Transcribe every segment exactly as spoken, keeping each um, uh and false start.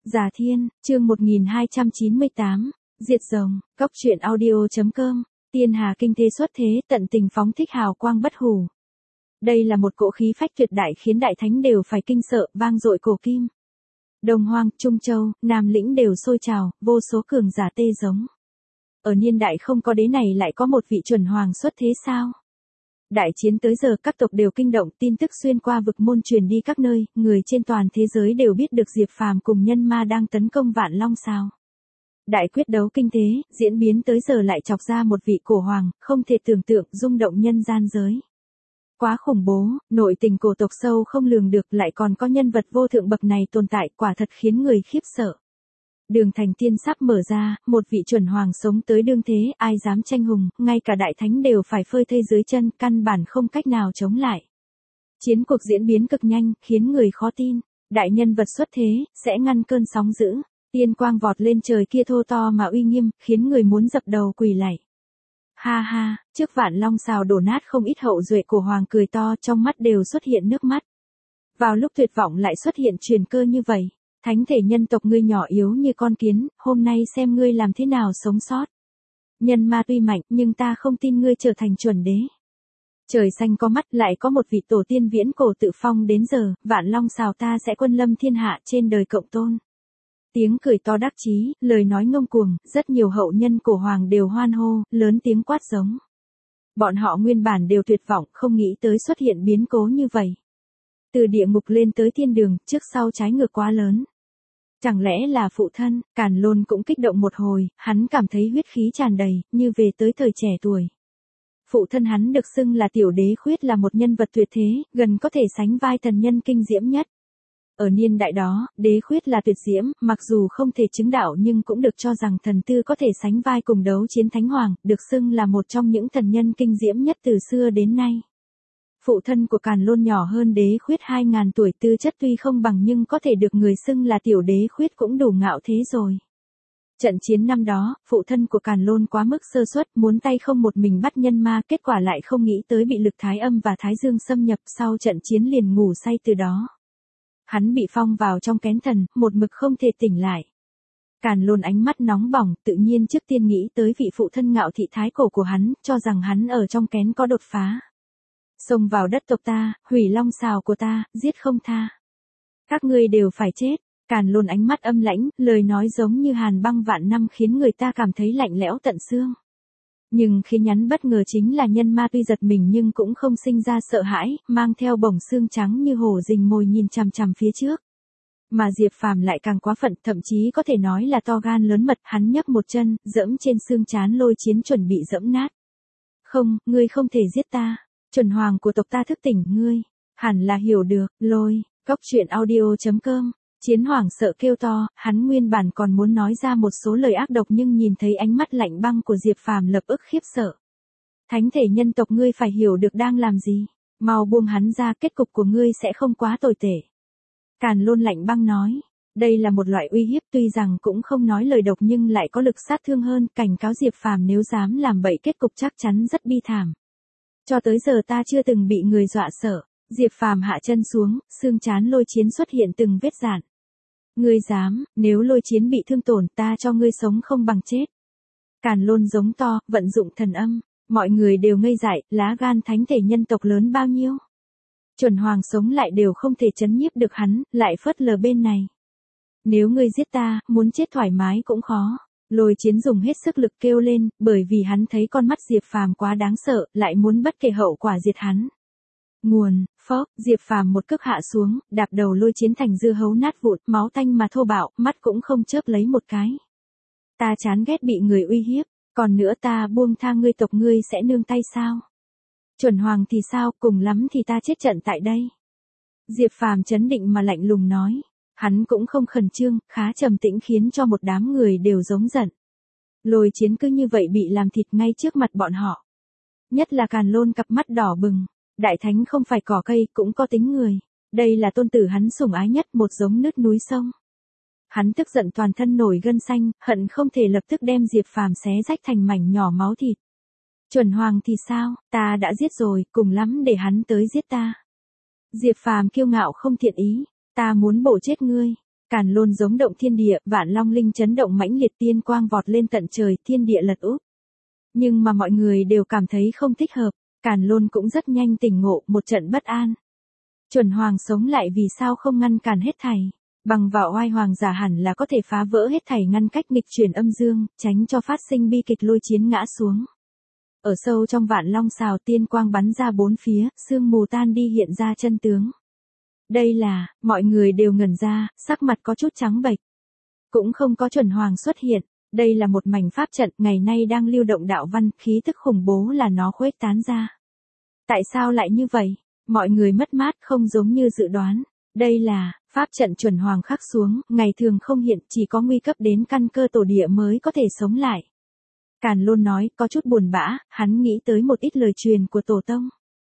Già Thiên, chương một nghìn hai trăm chín mươi tám, Diệt Rồng, Cốc truyện audio.com, Tiên Hà kinh thế xuất thế, tận tình phóng thích hào quang bất hủ. Đây là một cỗ khí phách tuyệt đại khiến đại thánh đều phải kinh sợ, vang dội cổ kim. Đồng Hoang, Trung Châu, Nam Lĩnh đều sôi trào, vô số cường giả tê giống. Ở niên đại không có đế này lại có một vị chuẩn hoàng xuất thế sao? Đại chiến tới giờ các tộc đều kinh động, tin tức xuyên qua vực môn truyền đi các nơi, người trên toàn thế giới đều biết được Diệp Phàm cùng nhân ma đang tấn công Vạn Long Sào. Đại quyết đấu kinh thế, diễn biến tới giờ lại chọc ra một vị cổ hoàng, không thể tưởng tượng, rung động nhân gian giới. Quá khủng bố, nội tình cổ tộc sâu không lường được, lại còn có nhân vật vô thượng bậc này tồn tại, quả thật khiến người khiếp sợ. Đường thành tiên sắp mở ra, một vị chuẩn hoàng sống tới đương thế, ai dám tranh hùng, ngay cả đại thánh đều phải phơi thây dưới chân, căn bản không cách nào chống lại. Chiến cuộc diễn biến cực nhanh, khiến người khó tin. Đại nhân vật xuất thế, sẽ ngăn cơn sóng dữ. Tiên quang vọt lên trời kia thô to mà uy nghiêm, khiến người muốn dập đầu quỳ lạy. Ha ha, trước Vạn Long Sào đổ nát không ít hậu duệ cổ hoàng cười to, trong mắt đều xuất hiện nước mắt. Vào lúc tuyệt vọng lại xuất hiện truyền cơ như vậy. Thánh thể nhân tộc ngươi nhỏ yếu như con kiến, hôm nay xem ngươi làm thế nào sống sót. Nhân ma tuy mạnh, nhưng ta không tin ngươi trở thành chuẩn đế. Trời xanh có mắt, lại có một vị tổ tiên viễn cổ tự phong đến giờ, Vạn Long Sào ta sẽ quân lâm thiên hạ trên đời cộng tôn. Tiếng cười to đắc chí, lời nói ngông cuồng, rất nhiều hậu nhân cổ hoàng đều hoan hô, lớn tiếng quát giống. Bọn họ nguyên bản đều tuyệt vọng, không nghĩ tới xuất hiện biến cố như vậy. Từ địa ngục lên tới thiên đường, trước sau trái ngược quá lớn. Chẳng lẽ là phụ thân? Càn Lôn cũng kích động một hồi, hắn cảm thấy huyết khí tràn đầy, như về tới thời trẻ tuổi. Phụ thân hắn được xưng là tiểu đế khuyết, là một nhân vật tuyệt thế, gần có thể sánh vai thần nhân kinh diễm nhất. Ở niên đại đó, đế khuyết là tuyệt diễm, mặc dù không thể chứng đạo nhưng cũng được cho rằng thần tư có thể sánh vai cùng đấu chiến thánh hoàng, được xưng là một trong những thần nhân kinh diễm nhất từ xưa đến nay. Phụ thân của Càn Lôn nhỏ hơn đế khuyết hai ngàn tuổi, tư chất tuy không bằng nhưng có thể được người xưng là tiểu đế khuyết cũng đủ ngạo thế rồi. Trận chiến năm đó, phụ thân của Càn Lôn quá mức sơ suất, muốn tay không một mình bắt nhân ma, kết quả lại không nghĩ tới bị lực thái âm và thái dương xâm nhập, sau trận chiến liền ngủ say từ đó. Hắn bị phong vào trong kén thần, một mực không thể tỉnh lại. Càn Lôn ánh mắt nóng bỏng, tự nhiên trước tiên nghĩ tới vị phụ thân ngạo thị thái cổ của hắn, cho rằng hắn ở trong kén có đột phá. Xông vào đất tộc ta, hủy Long Sào của ta, giết không tha. Các ngươi đều phải chết. Càn Lôn ánh mắt âm lãnh, lời nói giống như hàn băng vạn năm khiến người ta cảm thấy lạnh lẽo tận xương. Nhưng khi nhắn bất ngờ chính là nhân ma tuy giật mình nhưng cũng không sinh ra sợ hãi, mang theo bổng xương trắng như hổ rình mồi nhìn chằm chằm phía trước. Mà Diệp Phàm lại càng quá phận, thậm chí có thể nói là to gan lớn mật, hắn nhấc một chân, dẫm trên xương trán Lôi Chiến chuẩn bị dẫm nát. Không, ngươi không thể giết ta. Chuẩn hoàng của tộc ta thức tỉnh, ngươi hẳn là hiểu được. Lôi, Cốc truyện audio.com. Chiến hoàng sợ kêu to, hắn nguyên bản còn muốn nói ra một số lời ác độc nhưng nhìn thấy ánh mắt lạnh băng của Diệp Phàm lập ức khiếp sợ. Thánh thể nhân tộc ngươi phải hiểu được đang làm gì, mau buông hắn ra, kết cục của ngươi sẽ không quá tồi tệ. Càn Lôn lạnh băng nói, đây là một loại uy hiếp, tuy rằng cũng không nói lời độc nhưng lại có lực sát thương hơn, cảnh cáo Diệp Phàm nếu dám làm bậy kết cục chắc chắn rất bi thảm. Cho tới giờ ta chưa từng bị người dọa sợ. Diệp Phàm hạ chân xuống, xương trán Lôi Chiến xuất hiện từng vết rạn. Ngươi dám, nếu Lôi Chiến bị thương tổn ta cho ngươi sống không bằng chết. Càn Lôn giống to, vận dụng thần âm, mọi người đều ngây dại, lá gan thánh thể nhân tộc lớn bao nhiêu. Chuẩn hoàng sống lại đều không thể trấn nhiếp được hắn, lại phớt lờ bên này. Nếu ngươi giết ta, muốn chết thoải mái cũng khó. Lôi Chiến dùng hết sức lực kêu lên, bởi vì hắn thấy con mắt Diệp Phàm quá đáng sợ, lại muốn bất kể hậu quả diệt hắn. Nguồn, phốc, Diệp Phàm một cước hạ xuống, đạp đầu Lôi Chiến thành dưa hấu nát vụn, máu tanh mà thô bạo, mắt cũng không chớp lấy một cái. Ta chán ghét bị người uy hiếp, còn nữa ta buông tha ngươi, tộc ngươi sẽ nương tay sao? Chuẩn hoàng thì sao, cùng lắm thì ta chết trận tại đây. Diệp Phàm trấn định mà lạnh lùng nói, hắn cũng không khẩn trương, khá trầm tĩnh khiến cho một đám người đều giống giận. Lôi Chiến cứ như vậy bị làm thịt ngay trước mặt bọn họ. Nhất là Càn Lôn cặp mắt đỏ bừng. Đại thánh không phải cỏ cây, cũng có tính người. Đây là tôn tử hắn sủng ái nhất, một giống nứt núi sông. Hắn tức giận toàn thân nổi gân xanh, hận không thể lập tức đem Diệp Phàm xé rách thành mảnh nhỏ máu thịt. Chuẩn hoàng thì sao, ta đã giết rồi, cùng lắm để hắn tới giết ta. Diệp Phàm kiêu ngạo không thiện ý, ta muốn bổ chết ngươi. Càn Lôn giống động thiên địa, Vạn Long Linh chấn động mãnh liệt, tiên quang vọt lên tận trời, thiên địa lật úp. Nhưng mà mọi người đều cảm thấy không thích hợp, Càn Lôn cũng rất nhanh tỉnh ngộ, một trận bất an. Chuẩn Hoàng sống lại vì sao không ngăn cản hết thảy, bằng vào oai hoàng giả hẳn là có thể phá vỡ hết thảy, ngăn cách nghịch chuyển âm dương, tránh cho phát sinh bi kịch lôi chiến ngã xuống. Ở sâu trong Vạn Long Sào, tiên quang bắn ra bốn phía, sương mù tan đi, hiện ra chân tướng. Đây là, mọi người đều ngẩn ra, sắc mặt có chút trắng bệch. Cũng không có Chuẩn Hoàng xuất hiện, đây là một mảnh pháp trận, ngày nay đang lưu động đạo văn, khí thức khủng bố là nó khuếch tán ra. Tại sao lại như vậy? Mọi người mất mát, không giống như dự đoán. Đây là, pháp trận Chuẩn Hoàng khắc xuống, ngày thường không hiện, chỉ có nguy cấp đến căn cơ tổ địa mới có thể sống lại. Càn Lôn nói, có chút buồn bã, hắn nghĩ tới một ít lời truyền của tổ tông.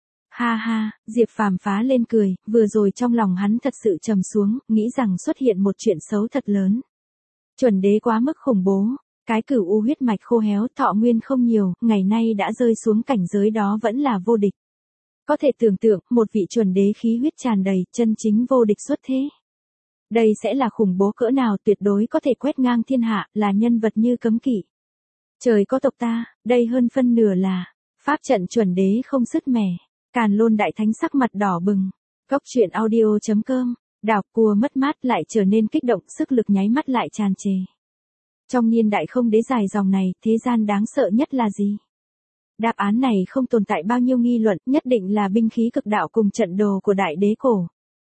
Ha ha, Diệp Phàm phá lên cười, vừa rồi trong lòng hắn thật sự trầm xuống, nghĩ rằng xuất hiện một chuyện xấu thật lớn. Chuẩn đế quá mức khủng bố, cái cửu u huyết mạch khô héo, thọ nguyên không nhiều, ngày nay đã rơi xuống cảnh giới đó vẫn là vô địch. Có thể tưởng tượng, một vị chuẩn đế khí huyết tràn đầy, chân chính vô địch xuất thế. Đây sẽ là khủng bố cỡ nào, tuyệt đối có thể quét ngang thiên hạ, là nhân vật như cấm kỵ. Trời có tộc ta, đây hơn phân nửa là, pháp trận chuẩn đế không sứt mẻ. Càn Lôn đại thánh sắc mặt đỏ bừng. Góc truyện audio chấm com, đào cua mất mát lại trở nên kích động, sức lực nháy mắt lại tràn trề. Trong niên đại không đế dài dòng này, thế gian đáng sợ nhất là gì? Đáp án này không tồn tại bao nhiêu nghi luận, nhất định là binh khí cực đạo cùng trận đồ của đại đế cổ.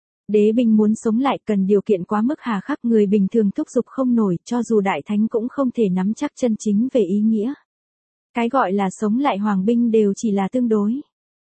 Đế binh muốn sống lại cần điều kiện quá mức hà khắc, người bình thường thúc giục không nổi, cho dù đại thánh cũng không thể nắm chắc chân chính về ý nghĩa. Cái gọi là sống lại hoàng binh đều chỉ là tương đối.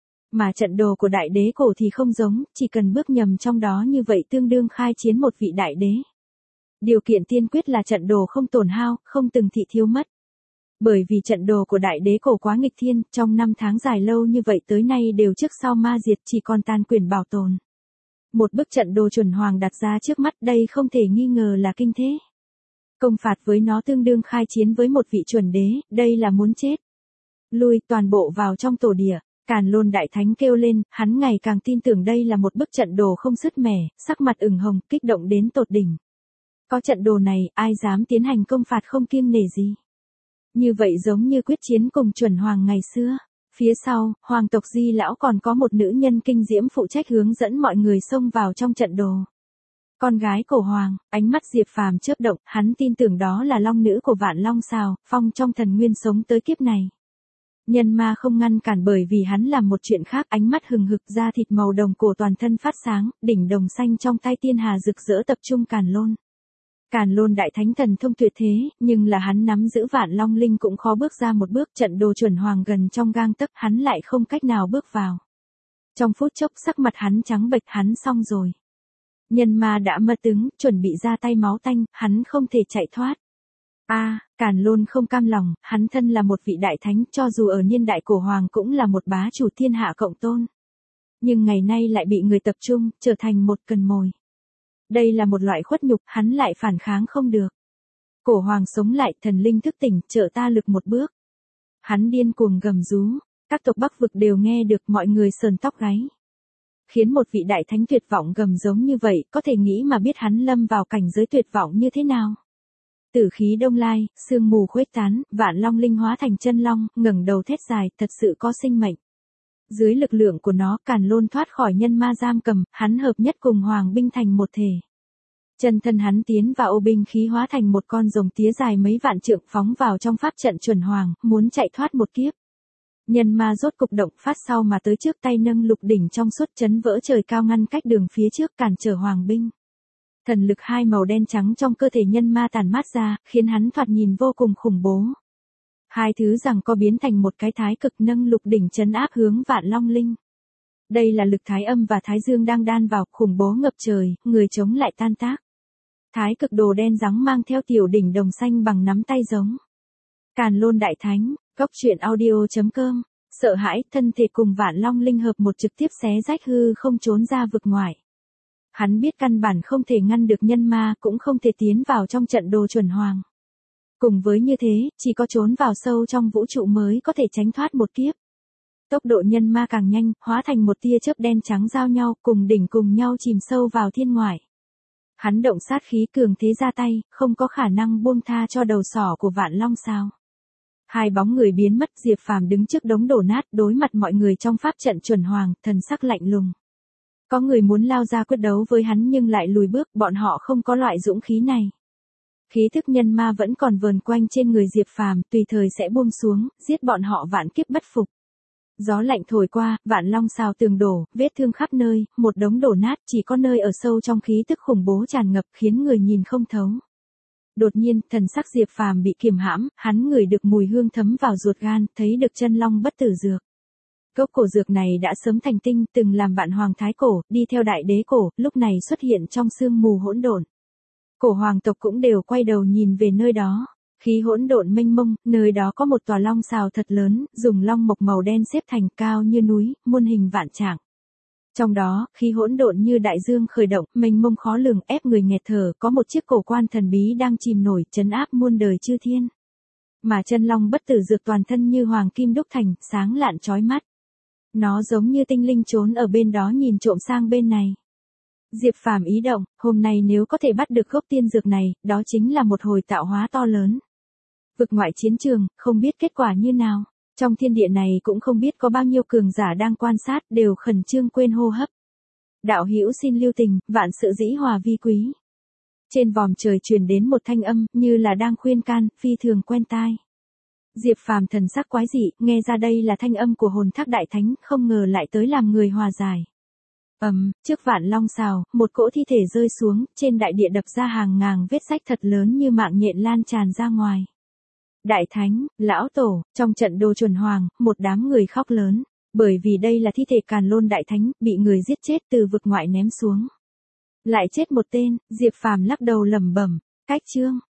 Mà trận đồ của đại đế cổ thì không giống, chỉ cần bước nhầm trong đó như vậy tương đương khai chiến một vị đại đế. Điều kiện tiên quyết là trận đồ không tổn hao, không từng thị thiếu mất. Bởi vì trận đồ của đại đế cổ quá nghịch thiên, trong năm tháng dài lâu như vậy tới nay đều trước sau ma diệt, chỉ còn tàn quyền bảo tồn. Một bức trận đồ Chuẩn Hoàng đặt ra trước mắt, đây không thể nghi ngờ là kinh thế. Công phạt với nó tương đương khai chiến với một vị chuẩn đế, đây là muốn chết. Lui toàn bộ vào trong tổ địa. Càn Lôn đại thánh kêu lên, hắn ngày càng tin tưởng đây là một bức trận đồ không sứt mẻ, sắc mặt ửng hồng, kích động đến tột đỉnh. Có trận đồ này, ai dám tiến hành công phạt không kiêng nể gì. Như vậy giống như quyết chiến cùng Chuẩn Hoàng ngày xưa. Phía sau, hoàng tộc Di lão còn có một nữ nhân kinh diễm phụ trách hướng dẫn mọi người xông vào trong trận đồ. Con gái cổ hoàng, ánh mắt Diệp Phàm chớp động, hắn tin tưởng đó là long nữ của Vạn Long Sào, phong trong thần nguyên sống tới kiếp này. Nhân ma không ngăn cản bởi vì hắn làm một chuyện khác, ánh mắt hừng hực, da thịt màu đồng cổ toàn thân phát sáng, đỉnh đồng xanh trong tay tiên hà rực rỡ tập trung Càn Lôn. Càn Lôn đại thánh thần thông tuyệt thế, nhưng là hắn nắm giữ Vạn Long Linh cũng khó bước ra một bước, trận đồ Chuẩn Hoàng gần trong gang tấc, hắn lại không cách nào bước vào. Trong phút chốc sắc mặt hắn trắng bệch, hắn xong rồi. Nhân ma đã mơ tướng, chuẩn bị ra tay máu tanh, hắn không thể chạy thoát. A, à, Càn Lôn không cam lòng, hắn thân là một vị đại thánh, cho dù ở niên đại cổ hoàng cũng là một bá chủ thiên hạ cộng tôn. Nhưng ngày nay lại bị người tập trung, trở thành một cần mồi. Đây là một loại khuất nhục, hắn lại phản kháng không được. Cổ hoàng sống lại, thần linh thức tỉnh, trợ ta lực một bước. Hắn điên cuồng gầm rú, các tộc Bắc vực đều nghe được, mọi người sờn tóc gáy. Khiến một vị đại thánh tuyệt vọng gầm giống như vậy, có thể nghĩ mà biết hắn lâm vào cảnh giới tuyệt vọng như thế nào. Tử khí đông lai, sương mù khuếch tán, Vạn Long Linh hóa thành chân long, ngẩng đầu thét dài, thật sự có sinh mệnh. Dưới lực lượng của nó, Càn Lôn thoát khỏi nhân ma giam cầm, hắn hợp nhất cùng hoàng binh thành một thể. Chân thân hắn tiến vào ô binh khí hóa thành một con rồng tía dài mấy vạn trượng, phóng vào trong pháp trận Chuẩn Hoàng, muốn chạy thoát một kiếp. Nhân ma rốt cục động, phát sau mà tới trước, tay nâng lục đỉnh trong suốt chấn vỡ trời cao, ngăn cách đường phía trước, cản trở hoàng binh. Thần lực hai màu đen trắng trong cơ thể nhân ma tản mát ra, khiến hắn thoạt nhìn vô cùng khủng bố. Hai thứ rằng co biến thành một cái thái cực, nâng lục đỉnh chấn áp hướng Vạn Long Linh. Đây là lực thái âm và thái dương đang đan vào, khủng bố ngập trời, người chống lại tan tác. Thái cực đồ đen rắn mang theo tiểu đỉnh đồng xanh bằng nắm tay giống. Càn Lôn đại thánh, góc truyện audio chấm com, sợ hãi, thân thể cùng Vạn Long Linh hợp một, trực tiếp xé rách hư không, trốn ra vực ngoài. Hắn biết căn bản không thể ngăn được nhân ma, cũng không thể tiến vào trong trận đồ Chuẩn Hoàng. Cùng với như thế, chỉ có trốn vào sâu trong vũ trụ mới có thể tránh thoát một kiếp. Tốc độ nhân ma càng nhanh, hóa thành một tia chớp đen trắng giao nhau, cùng đỉnh cùng nhau chìm sâu vào thiên ngoại. Hắn động sát khí cường thế ra tay, không có khả năng buông tha cho đầu sỏ của Vạn Long sao. Hai bóng người biến mất, Diệp Phàm đứng trước đống đổ nát đối mặt mọi người trong pháp trận chuẩn hoàng, thần sắc lạnh lùng. Có người muốn lao ra quyết đấu với hắn nhưng lại lùi bước, bọn họ không có loại dũng khí này. Khí thức nhân ma vẫn còn vờn quanh trên người Diệp Phàm, tùy thời sẽ buông xuống, giết bọn họ vạn kiếp bất phục. Gió lạnh thổi qua, Vạn Long xào tường đổ, vết thương khắp nơi, một đống đổ nát, chỉ có nơi ở sâu trong khí tức khủng bố tràn ngập khiến người nhìn không thấu. Đột nhiên, thần sắc Diệp Phàm bị kiềm hãm, hắn ngửi được mùi hương thấm vào ruột gan, thấy được chân long bất tử dược. Cốc cổ dược này đã sớm thành tinh, từng làm bạn hoàng thái cổ, đi theo đại đế cổ, lúc này xuất hiện trong sương mù hỗn độn. Cổ hoàng tộc cũng đều quay đầu nhìn về nơi đó. Khí hỗn độn mênh mông, nơi đó có một tòa long xào thật lớn, dùng long mộc màu đen xếp thành cao như núi, muôn hình vạn trạng. Trong đó, khí hỗn độn như đại dương khởi động, mênh mông khó lường, ép người nghẹt thở, có một chiếc cổ quan thần bí đang chìm nổi, trấn áp muôn đời chư thiên. Mà chân long bất tử dược toàn thân như hoàng kim đúc thành, sáng lạn chói mắt. Nó giống như tinh linh trốn ở bên đó nhìn trộm sang bên này. Diệp Phàm ý động, hôm nay nếu có thể bắt được gốc tiên dược này, đó chính là một hồi tạo hóa to lớn. Vực ngoại chiến trường, không biết kết quả như nào. Trong thiên địa này cũng không biết có bao nhiêu cường giả đang quan sát, đều khẩn trương quên hô hấp. Đạo hữu xin lưu tình, vạn sự dĩ hòa vi quý. Trên vòm trời truyền đến một thanh âm, như là đang khuyên can, phi thường quen tai. Diệp Phàm thần sắc quái dị, nghe ra đây là thanh âm của hồn thác đại thánh, không ngờ lại tới làm người hòa giải. Ầm, um, trước Vạn Long xào, một cỗ thi thể rơi xuống, trên đại địa đập ra hàng ngàn vết rách thật lớn như mạng nhện lan tràn ra ngoài. Đại thánh, lão tổ, trong trận đồ chuẩn hoàng, một đám người khóc lớn, bởi vì đây là thi thể Càn Lôn đại thánh, bị người giết chết từ vực ngoại ném xuống. Lại chết một tên, Diệp Phàm lắc đầu lẩm bẩm, cách chương.